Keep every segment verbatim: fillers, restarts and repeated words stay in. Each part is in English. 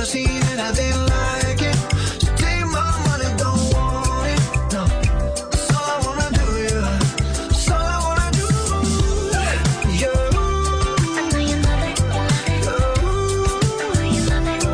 seen anything like it. So take my money, don't want it. No, that's all I wanna do, yeah. That's all I wanna do, yeah. I know you love it, you love it. I know you love it, you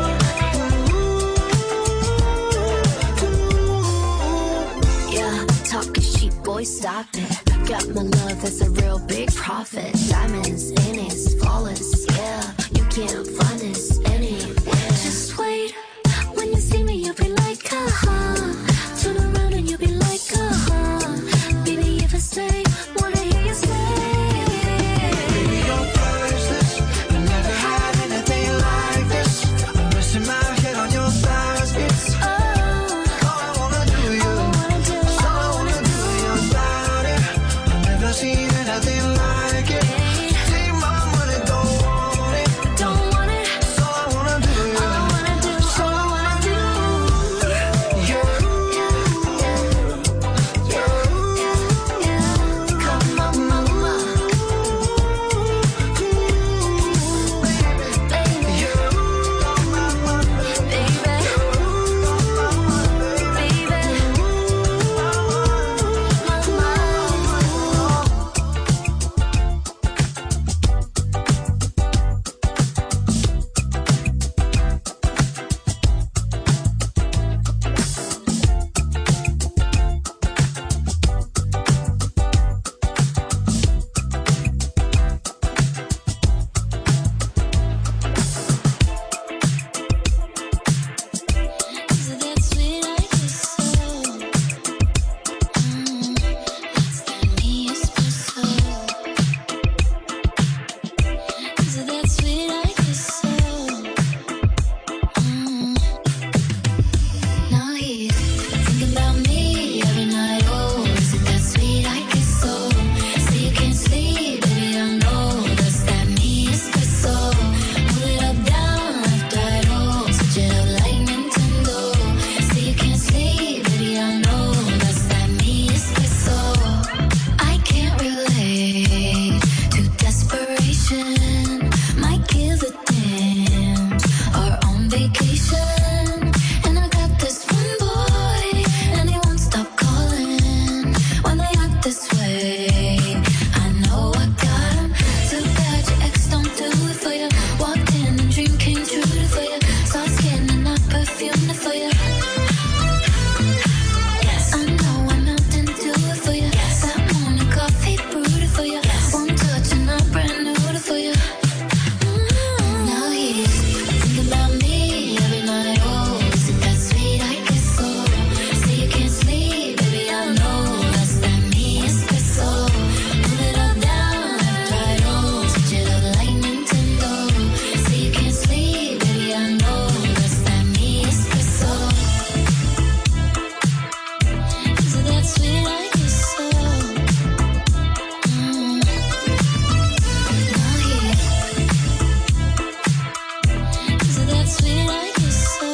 love it. Yeah, talking cheap, boy, stop it. Got my love, that's a real big profit. Diamonds in it's flawless, yeah. You can't find this anywhere. Just wait, when you see me, you'll be like, uh-huh. Turn around and you'll be like, uh-huh. Baby, if I say, wanna hear you say. Baby, you're priceless. I never had anything like this. I'm resting my head on your thighs. It's Oh, all I wanna do, all I yeah. wanna do, It's all I all I wanna wanna do, your body. I've never seen anything like it. Take my money, don't want it. don't want it. It's all I wanna do, All I yeah. wanna do, all I wanna do. Yeah. Come on, mama, baby, Is it that sweet I kiss so? Mm, that's that me espresso. Is it that sweet I kiss so? Mm. Now he's thinking about me every night. Oh, is it that sweet I kiss so? Say you can't sleep, baby, I know that's that me espresso. Pull it up, down, left, right, oh, switch it up like Nintendo. Say you can't sleep, baby, I know that's that me espresso. I can't relate to desperation. Might give a damn. Are on vacation, and I got this one boy, and he won't stop calling when they act this way. I know I got him. Too bad your ex don't do it for you. Walked in and dream came true for you. Soft skin and I perfumed it for you. Yes, I know I'm melting to it for you. That morning coffee brewed it for you. One touch and I brand new it for you. Now he's thinking about me every night. Oh, is it that sweet I kiss so? Say you can't sleep, baby, I know that's that me espresso. Pull it up, down, left, right, oh, switch it up like Nintendo. Say you can't sleep, baby, I know that's that me espresso. Is it that sweet I kiss so? Mm. Now he's is it that sweet I kiss so?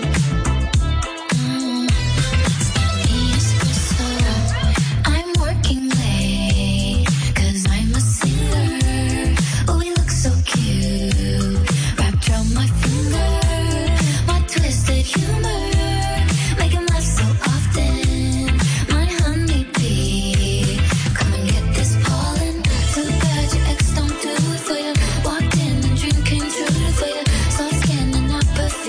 Mm, that's that me espresso. I'm working late, cause I'm a singer. Oh, we look so cute, wrapped around my finger. My twisted humor, make him laugh so often. My honeybee, come and get this pollen. Too bad your ex don't do it for you. Walked in and dream came true for you. Soft skin and I perfume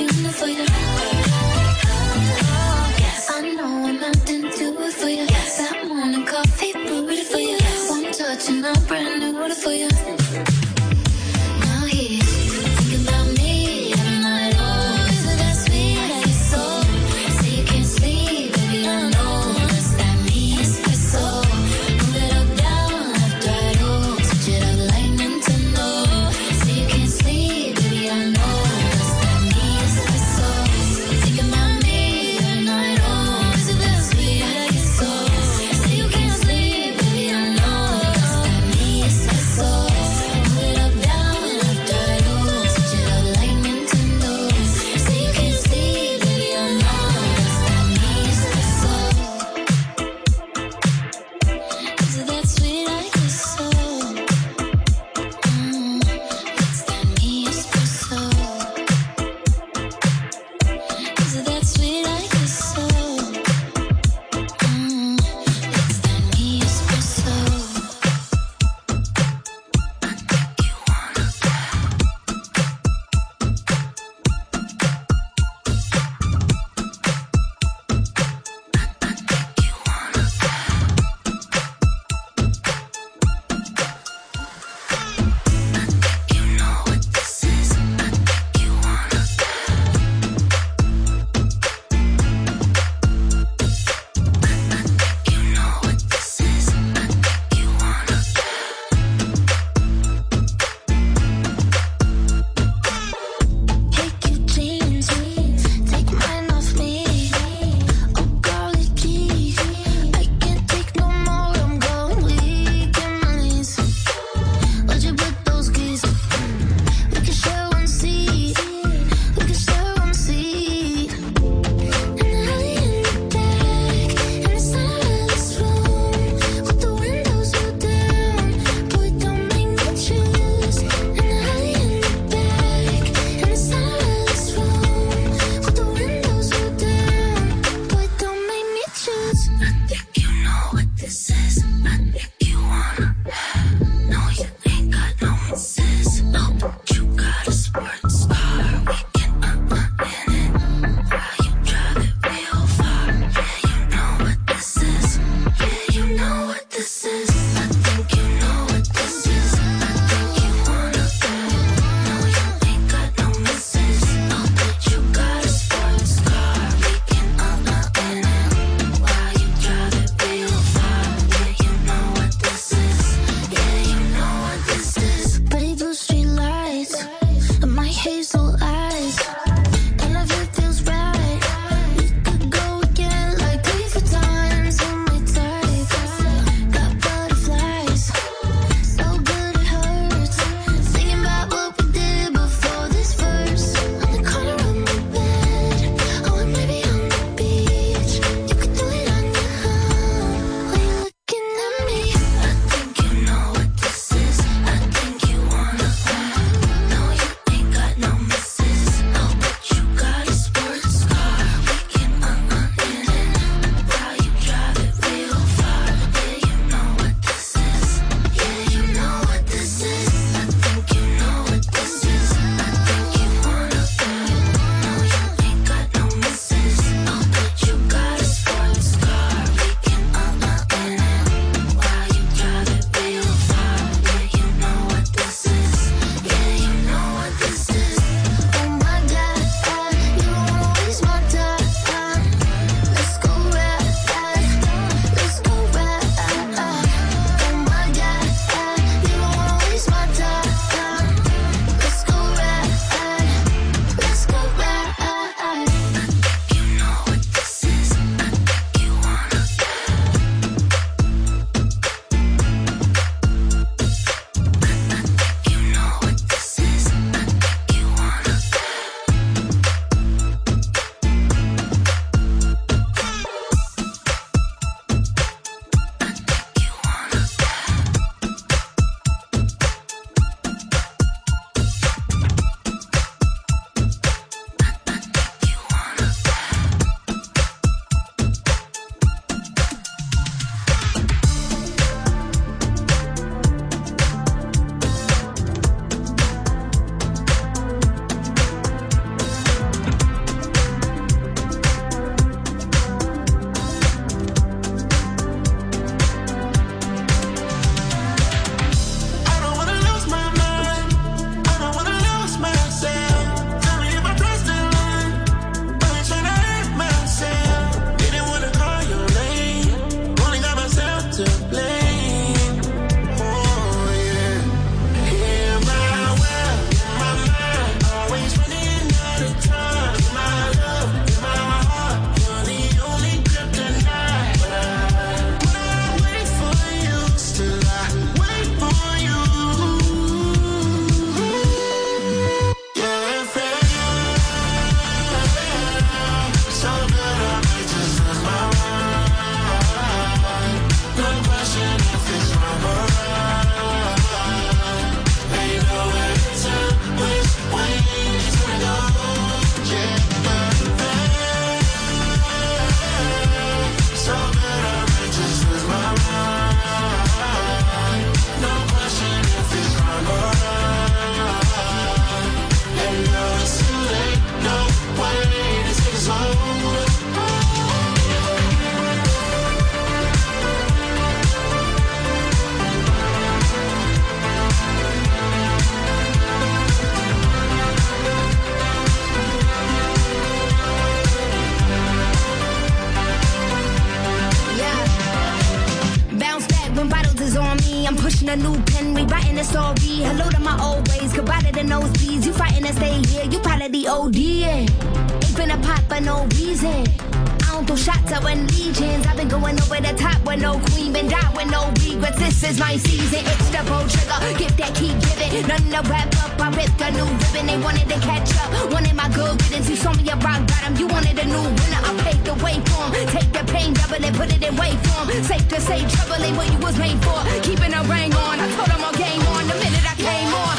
a new pen, rewriting the story. Hello to my old ways, goodbye to the nosebleeds. You fighting to stay here, you probably the O D. Ain't been a pop for no reason. I don't throw shots, I win legions. I've been going over the top with no queen, been down with no regrets. This is my season, it's the pro trigger. Gift that keep giving, none to wrap up. I ripped a new ribbon, they wanted to catch up. Wanted my good riddance, you saw me a rock bottom. You wanted a new winner, I paved the way for 'em. Take the pain, double it, put it in way form. Safe to say, trouble ain't what you was made for. Keeping a ring on, I told them all game on the minute I came on.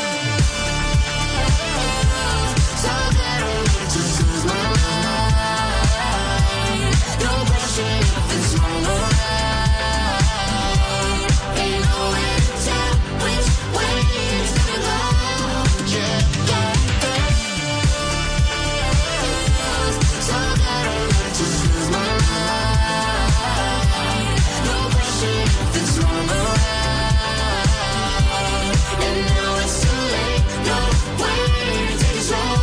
So that I need to lose my mind. No question if it's wrong or right. Ain't nowhere to tell which way it's gonna go. Yeah, yeah, yeah. So that I need to lose my mind. No question if it's wrong or right. And now it's too late. No way to take us home.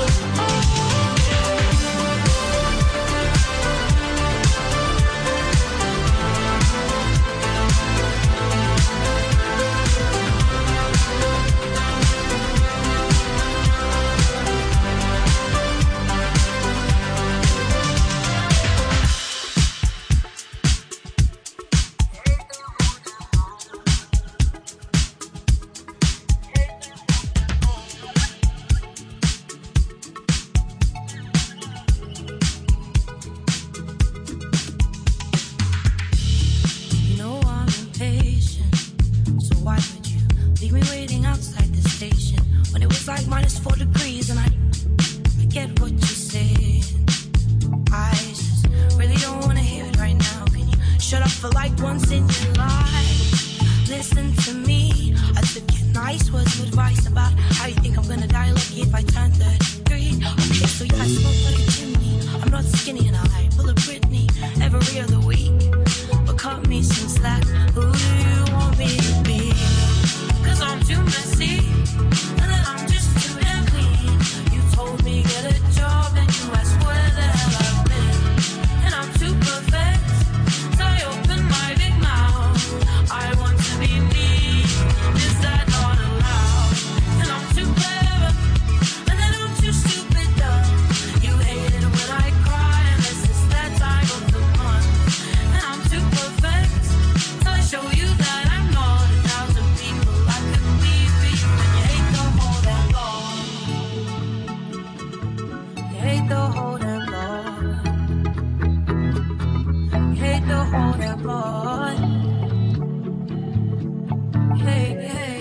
You know I'm impatient, so why would you leave me waiting outside the station when it was like minus four degrees and I, I get what you're saying. I just really don't wanna hear it right now. Can you shut up for like once in your life? Listen to me. I took your nice words of advice about how you think I'm gonna die lucky if I turn thirty-three. Okay, so yeah, I smoke like a chimney. I'm not skinny and I pull a Britney every other week. But cut me some slack. Who do you want me to be? Cause I'm too messy, and then I'm just too damn clean. You told me get a job, and you asked where the hell I've been. And I'm too perfect, so I open my big mouth. I want to be me, is that not allowed? And I'm too clever, and then I'm too stupid dumb. You hate it when I cry, and this is that time of the month. And I'm too perfect, so I show you that I'm not a thousand people I could be for you. And you hate the whole damn lot. You hate the whole damn lot. You hate the whole damn lot. Hey, hey.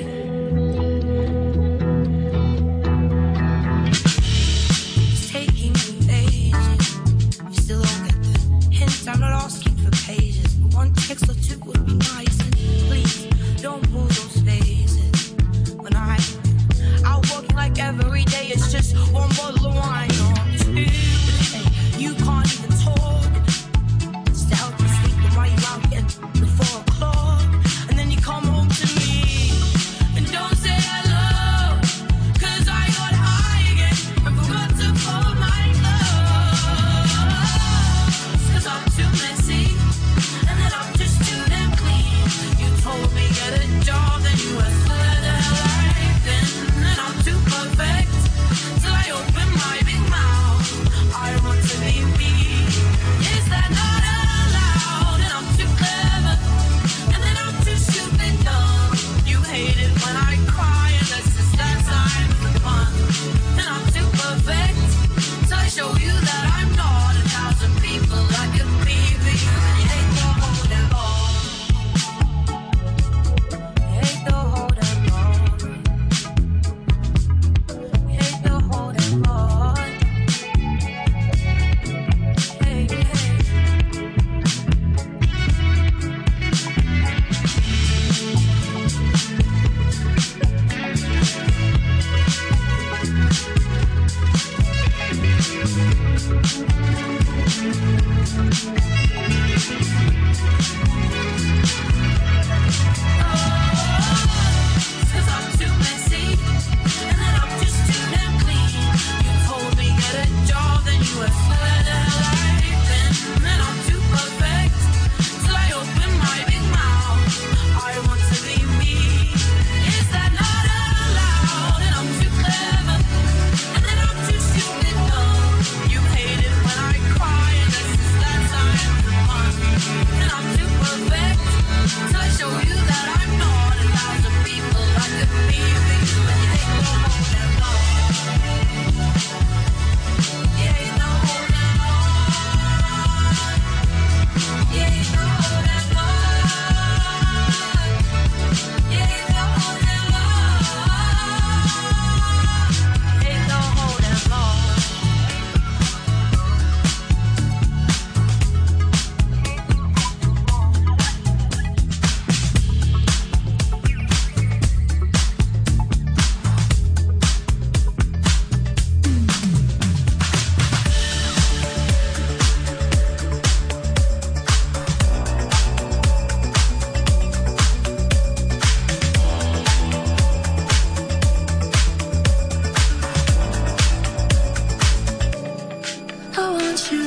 It's taking me ages. You still don't get the hint. I'm not asking for pages, but one text or two would be nice. And please don't pull those faces. When I out walking like every day, it's just one bottle of wine or two. Hey, you can't even talk. Just to help you sleep, and while you're out getting the four o'clock, and then you come home to me and don't say hello. Cause I got high again and forgot to fold my clothes. Cause I'm too messy, and then I'm just too damn clean. You told me get a job, then you asked where the hell I've been. And I'm too perfect, till I open my big mouth. I want to be me, is that not allowed? And I'm too clever, and then I'm too stupid dumb. You hate it when I cry, unless it's that time of the month. And I'm too perfect, so I show you that I'm not a thousand people I could be for you. And you hate the whole damn lot. You hate the whole damn lot. You hate the whole damn lot. Hey, hey. Cause I'm too messy, and then I'm just too damn clean. You told me get a job, then you asked where the hell I've been. And I'm too perfect, till I open my big mouth. I want to be me,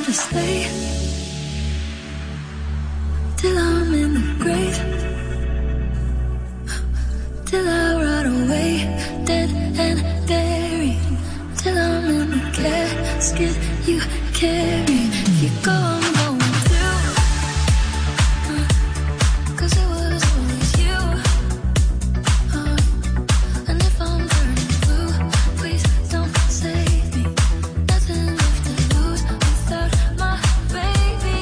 to stay till I'm in the grave, till I rot away, dead and buried, till I'm in the casket you carry. If you go, I'm going through, uh, 'cause it was always you. Uh, and if I'm turning blue, please don't save me. Nothing left to lose without my baby.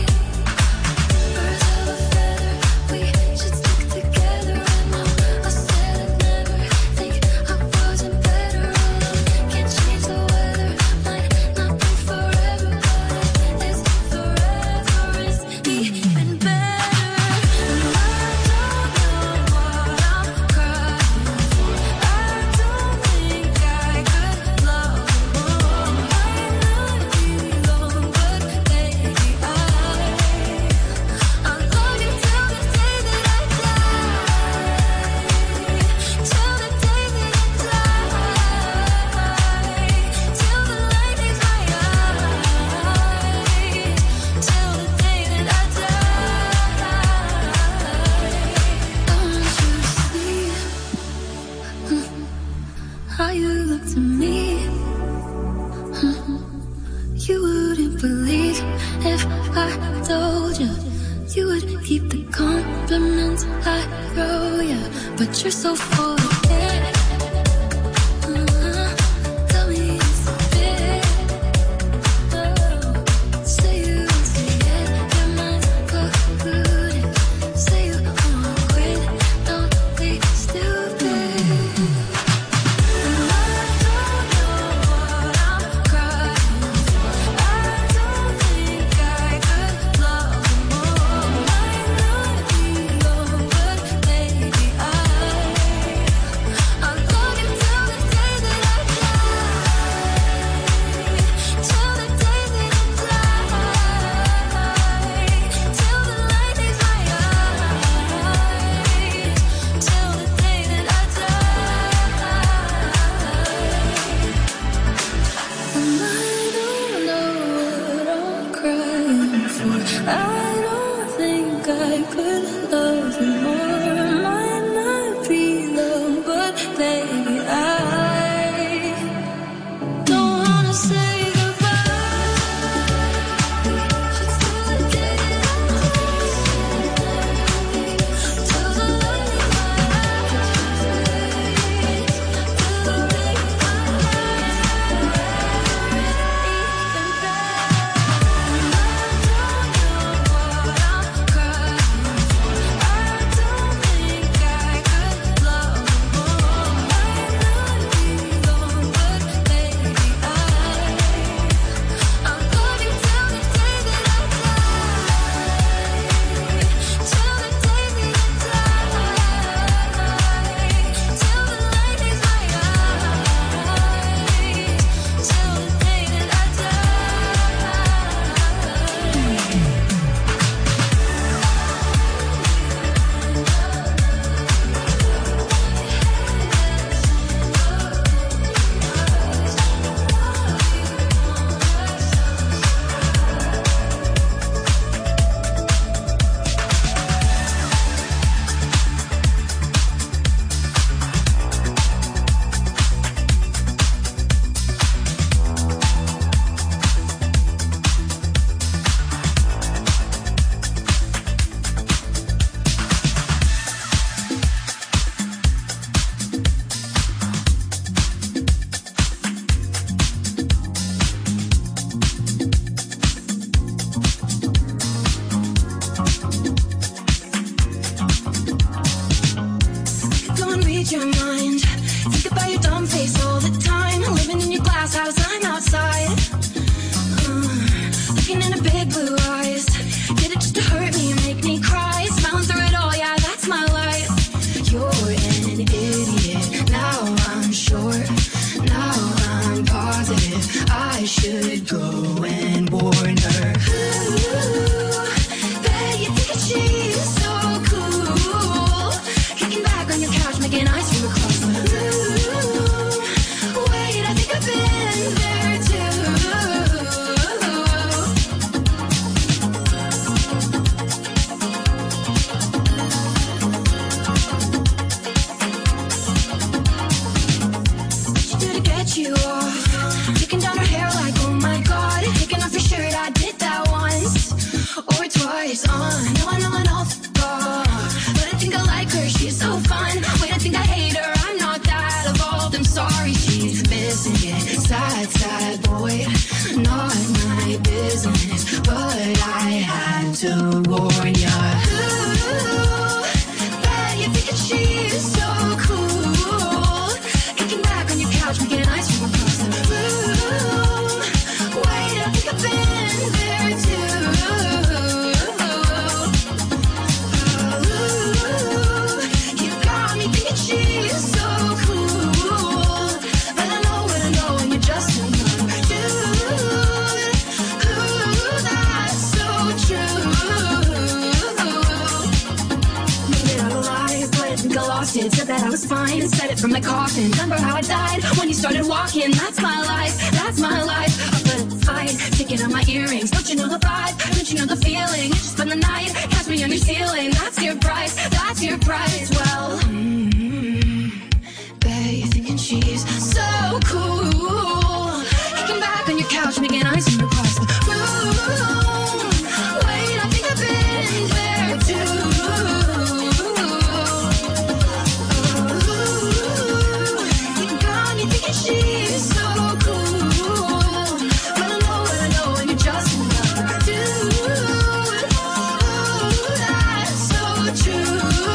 Birds of a feather, we should stick together. I know I said I'd never think I wasn't better alone. Can't change the weather, might not be forever, but it's forever is even better. And I don't know what I'm crying for. I don't think I could love more. Might not be long, but baby, I I'll love you till the day that I die, till the day that I die, till the light leaves my eyes, till the day that I die. I want you to see how you look to me. You wouldn't believe if I told you. You would keep the compliments I throw you, but you're so full of it. Uh-huh. Tell me it's a bit. Oh. Say you won't say it, your mind's polluted. Say you wanna quit, don't be stupid. And I don't know what I'm crying for. I don't think I could love more. Might not be long, but baby, I I'll love you till the day that I die, till the day that I die, till the light leaves my eyes, till the day that I die. And I don't know what I'm crying for. I don't think I could love you more. Might not be long, but baby, I don't wanna say goodbye. Just till the day that I die, till the light leaves my eyes, till the day I don't read your mind. Think about your dumb face all the time. Living in your glass house, I'm outside. Uh, looking in a big blue eyes. Did it just to hurt me, make me cry. Smiling through it all, yeah, that's my life. You're an idiot. Now I'm sure. Now I'm positive. I should go and warn her. Ooh, bet you think she's so cool. Kicking back on your couch, making ice cream across the room. Wait, I think I've been there too. to warn ya. Ooh, bet you think she's so cool. Kicking back on your couch, making ice cream across the room. Wait, I think I've been there too. Ooh, you got me thinking she's so cool. But I know what I know, and you're just too young. Dude, ooh, that's so true. Maybe I'm alive, but I think I lost it. Said that I was fine and said it from the coffin. Remember how I died when you started walking? That's my life, that's my life. Up a fight, taking out my earrings. Don't you know the vibe? Don't you know the feeling? You just spend the night, catch me on your ceiling. That's your price, that's your price. Well, mm-hmm, bet you're thinking she's so cool. Kicking back on your couch, making ice in your cross. Wait, I think I've been there too. You got me thinking she's so cool. But I know what I know, and you're just another dude. That's so true.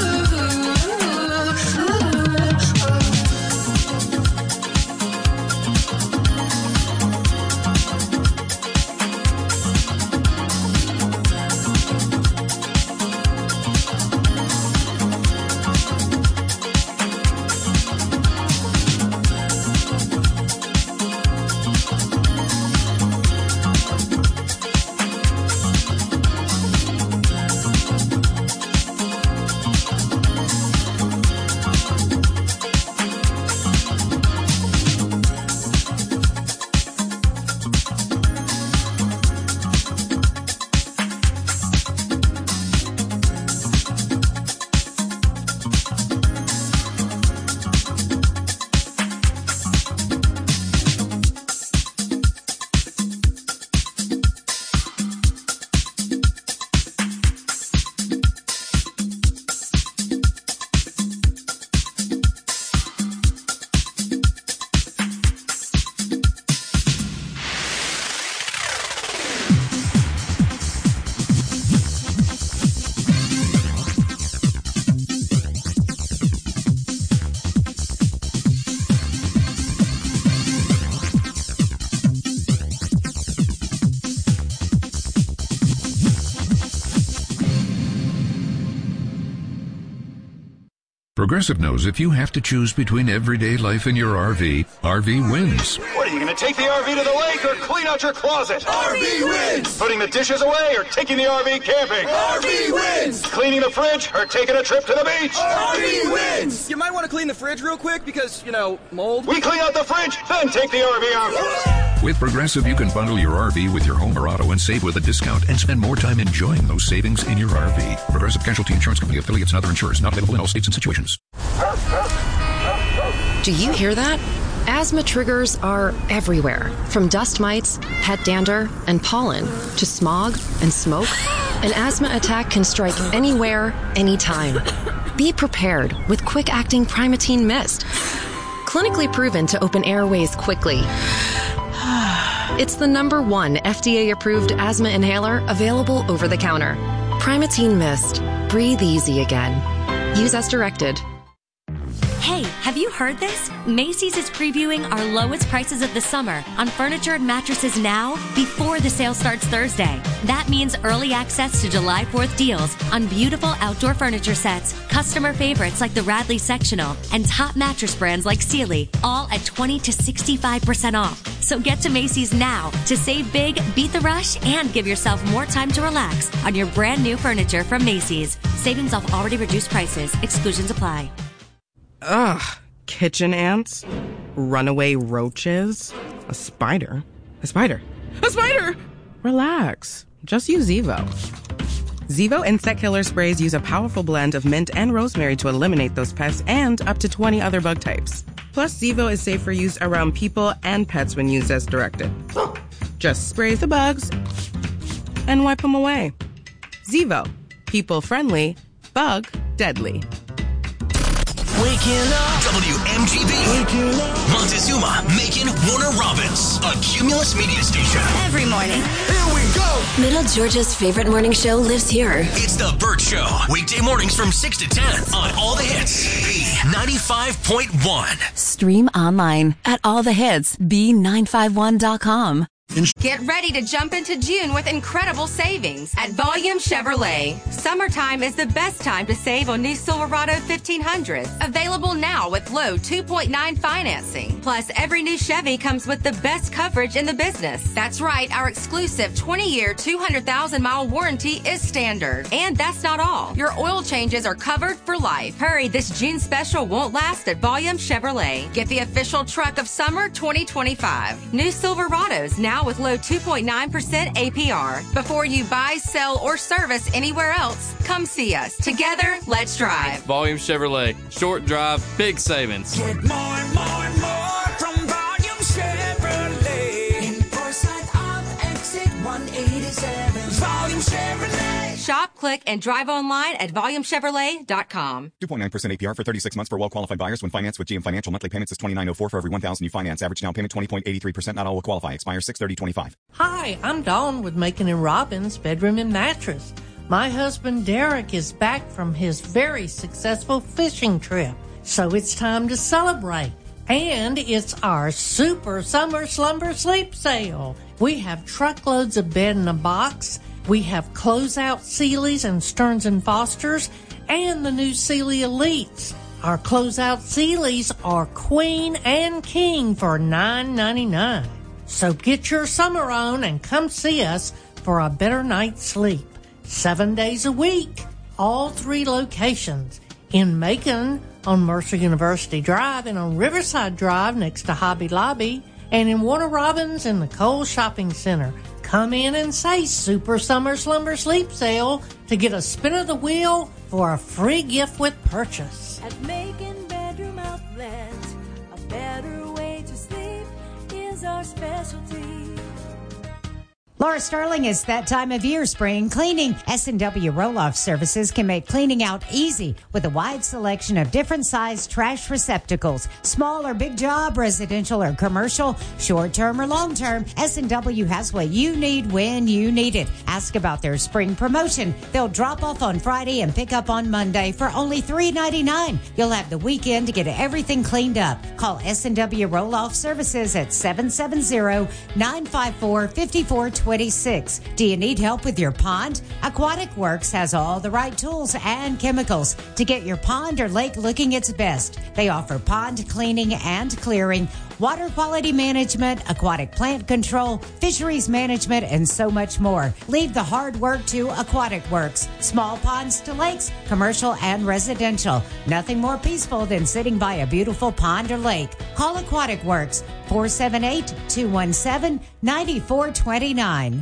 Progressive knows if you have to choose between everyday life and your R V, R V wins. What, are you going to take the R V to the lake or clean out your closet? R V wins! Putting the dishes away or taking the R V camping? R V wins! Cleaning the fridge or taking a trip to the beach? R V wins! You might want to clean the fridge real quick because, you know, mold. We clean out the fridge, then take the R V out. With Progressive, you can bundle your R V with your home or auto and save with a discount and spend more time enjoying those savings in your R V. Progressive Casualty Insurance Company, affiliates, and other insurers. Not available in all states and situations. Do you hear that? Asthma triggers are everywhere, from dust mites, pet dander, and pollen, to smog and smoke. An asthma attack can strike anywhere, anytime. Be prepared with quick-acting Primatene Mist. Clinically proven to open airways quickly. It's the number one F D A-approved asthma inhaler available over the counter. Primatene Mist. Breathe easy again. Use as directed. Hey, have you heard this? Macy's is previewing our lowest prices of the summer on furniture and mattresses now before the sale starts Thursday. That means early access to July fourth deals on beautiful outdoor furniture sets, customer favorites like the Radley Sectional, and top mattress brands like Sealy, all at twenty to sixty-five percent off. So get to Macy's now to save big, beat the rush, and give yourself more time to relax on your brand new furniture from Macy's. Savings off already reduced prices. Exclusions apply. Ugh, kitchen ants, runaway roaches, a spider, a spider, a spider! Relax, just use Zevo. Zevo insect killer sprays use a powerful blend of mint and rosemary to eliminate those pests and up to twenty other bug types. Plus, Zevo is safe for use around people and pets when used as directed. Just spray the bugs and wipe them away. Zevo, people friendly, bug deadly. Waking up. W M G B. Waking up. Montezuma, Macon, Warner Robins. A Cumulus media station. Every morning. Here we go. Middle Georgia's favorite morning show lives here. It's The Burt Show. Weekday mornings from six to ten on All the Hits. B ninety-five point one. Stream online at all the hits b nine five one dot com. Get ready to jump into June with incredible savings at Volume Chevrolet. Summertime is the best time to save on new Silverado fifteen hundreds. Available now with low two point nine financing. Plus, every new Chevy comes with the best coverage in the business. That's right, our exclusive twenty-year, two hundred thousand mile warranty is standard. And that's not all. Your oil changes are covered for life. Hurry, this June special won't last at Volume Chevrolet. Get the official truck of summer twenty twenty-five. New Silverados now with low two point nine percent A P R. Before you buy, sell, or service anywhere else, come see us. Together, let's drive. Volume Chevrolet. Short drive, big savings. Get more and more and more from Volume Chevrolet. In Forsyth on exit one eighty-seven. Volume Chevrolet. Shop, click, and drive online at volume chevrolet dot com. two point nine percent A P R for thirty-six months for well-qualified buyers when financed with G M Financial. Monthly payments is twenty-nine oh four for every one thousand you finance. Average down payment twenty point eight three percent. Not all will qualify. Expires six thirty twenty-five. Hi, I'm Dawn with Macon and Robbins Bedroom and Mattress. My husband Derek is back from his very successful fishing trip, so it's time to celebrate. And it's our Super Summer Slumber Sleep Sale. We have truckloads of bed in a box. We have closeout Sealy's and Stearns and Foster's and the new Sealy Elites. Our closeout Sealy's are queen and king for nine ninety-nine. So get your summer on and come see us for a better night's sleep. Seven days a week, all three locations. In Macon on Mercer University Drive and on Riverside Drive next to Hobby Lobby, and in Warner Robins in the Cole Shopping Center. Come in and say Super Summer Slumber Sleep Sale to get a spin of the wheel for a free gift with purchase. At Macon Bedroom Outlet, a better way to sleep is our specialty. Laura Sterling, it's that time of year, spring cleaning. S and W Roll-Off Services can make cleaning out easy with a wide selection of different sized trash receptacles. Small or big job, residential or commercial, short-term or long-term, S and W has what you need when you need it. Ask about their spring promotion. They'll drop off on Friday and pick up on Monday for only three ninety-nine. You'll have the weekend to get everything cleaned up. Call S and W Roll-Off Services at seven seven zero, nine five four, five four two six. Do you need help with your pond? Aquatic Works has all the right tools and chemicals to get your pond or lake looking its best. They offer pond cleaning and clearing, water quality management, aquatic plant control, fisheries management, and so much more. Leave the hard work to Aquatic Works. Small ponds to lakes, commercial and residential. Nothing more peaceful than sitting by a beautiful pond or lake. Call Aquatic Works, four seven eight, two one seven, nine four two nine.